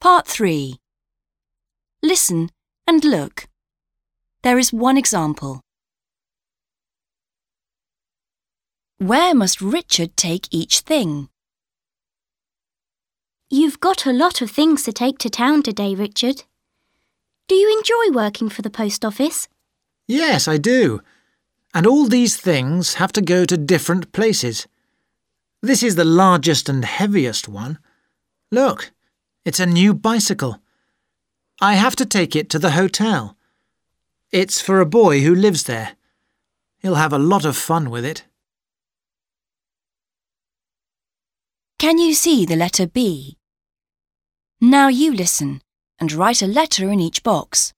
Part 3. Listen and look. There is one example. Where must Richard take each thing? You've got a lot of things to take to town today, Richard. Do you enjoy working for the post office? Yes, I do. And all these things have to go to different places. This is the largest and heaviest one. Look, it's a new bicycle. I have to take it to the hotel. It's for a boy who lives there. He'll have a lot of fun with it. Can you see the letter B? Now you listen and write a letter in each box.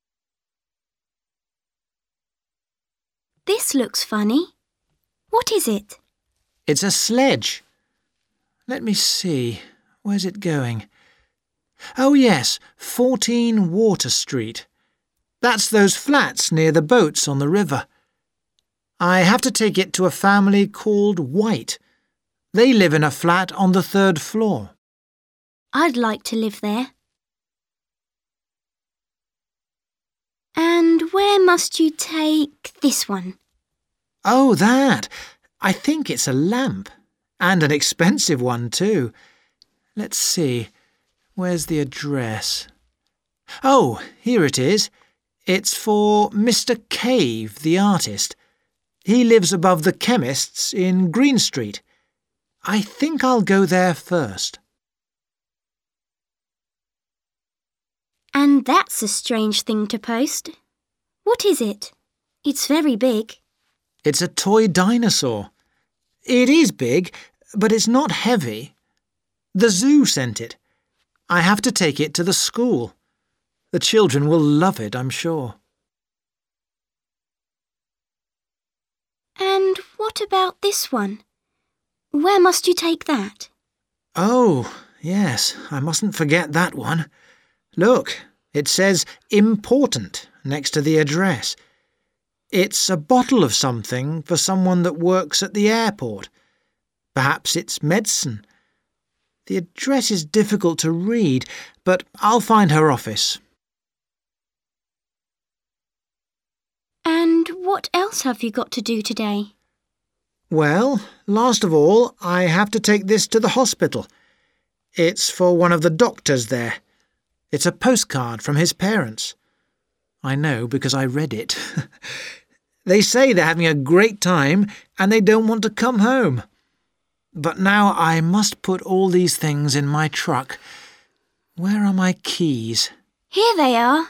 This looks funny. What is it? It's a sledge. Let me see. Where's it going? Oh yes, 14 Water Street. That's those flats near the boats on the river. I have to take it to a family called White. They live in a flat on the 3rd floor. I'd like to live there. And where must you take this one? Oh, that! I think it's a lamp. And an expensive one, too. Let's see. Where's the address? Oh, here it is. It's for Mr. Cave, the artist. He lives above the chemist's in Green Street. I think I'll go there first. And that's a strange thing to post. What is it? It's very big. It's a toy dinosaur. It is big, but it's not heavy. The zoo sent it. I have to take it to the school. The children will love it, I'm sure. And what about this one? Where must you take that? Oh, yes, I mustn't forget that one. Look, it says important next to the address. It's a bottle of something for someone that works at the airport. Perhaps it's medicine. The address is difficult to read, but I'll find her office. And what else have you got to do today? Well, last of all, I have to take this to the hospital. It's for one of the doctors there. It's a postcard from his parents. I know because I read it. They say they're having a great time and they don't want to come home. But now I must put all these things in my truck. Where are my keys? Here they are.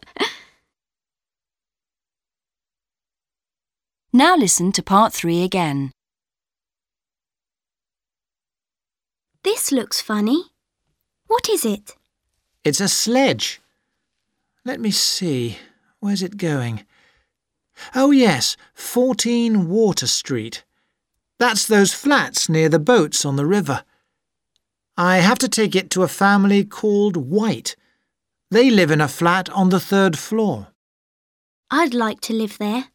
Now listen to Part 3 again. This looks funny. What is it? It's a sledge. Let me see. Where's it going? Oh yes, 14 Water Street. That's those flats near the boats on the river. I have to take it to a family called White. They live in a flat on the 3rd floor. I'd like to live there.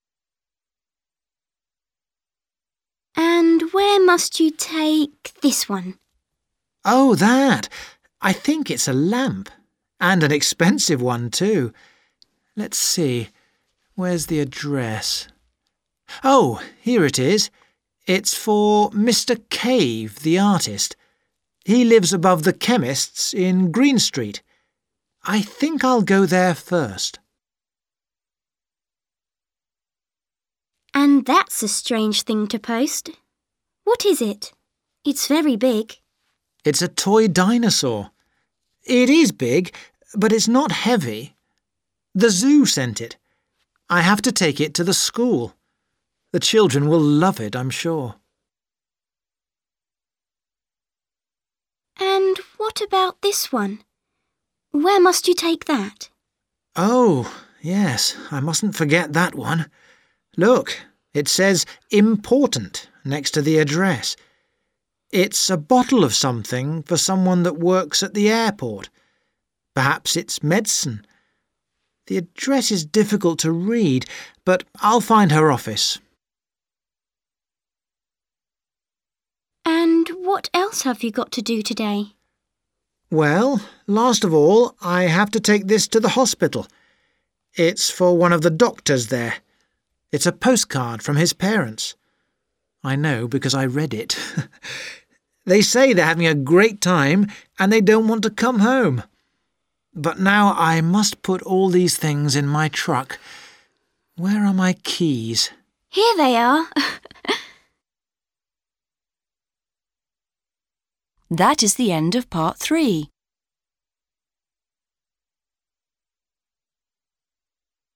And where must you take this one? Oh, that! I think it's a lamp. And an expensive one, too. Let's see. Where's the address? Oh, here it is. It's for Mr. Cave, the artist. He lives above the chemist's in Green Street. I think I'll go there first. And that's a strange thing to post. What is it? It's very big. It's a toy dinosaur. It is big, but it's not heavy. The zoo sent it. I have to take it to the school. The children will love it, I'm sure. And what about this one? Where must you take that? Oh, yes, I mustn't forget that one. Look, it says important next to the address. It's a bottle of something for someone that works at the airport. Perhaps it's medicine. The address is difficult to read, but I'll find her office. And what else have you got to do today? Well, last of all, I have to take this to the hospital. It's for one of the doctors there. It's a postcard from his parents. I know because I read it. They say they're having a great time and they don't want to come home. But now I must put all these things in my truck. Where are my keys? Here they are. That is the end of part 3.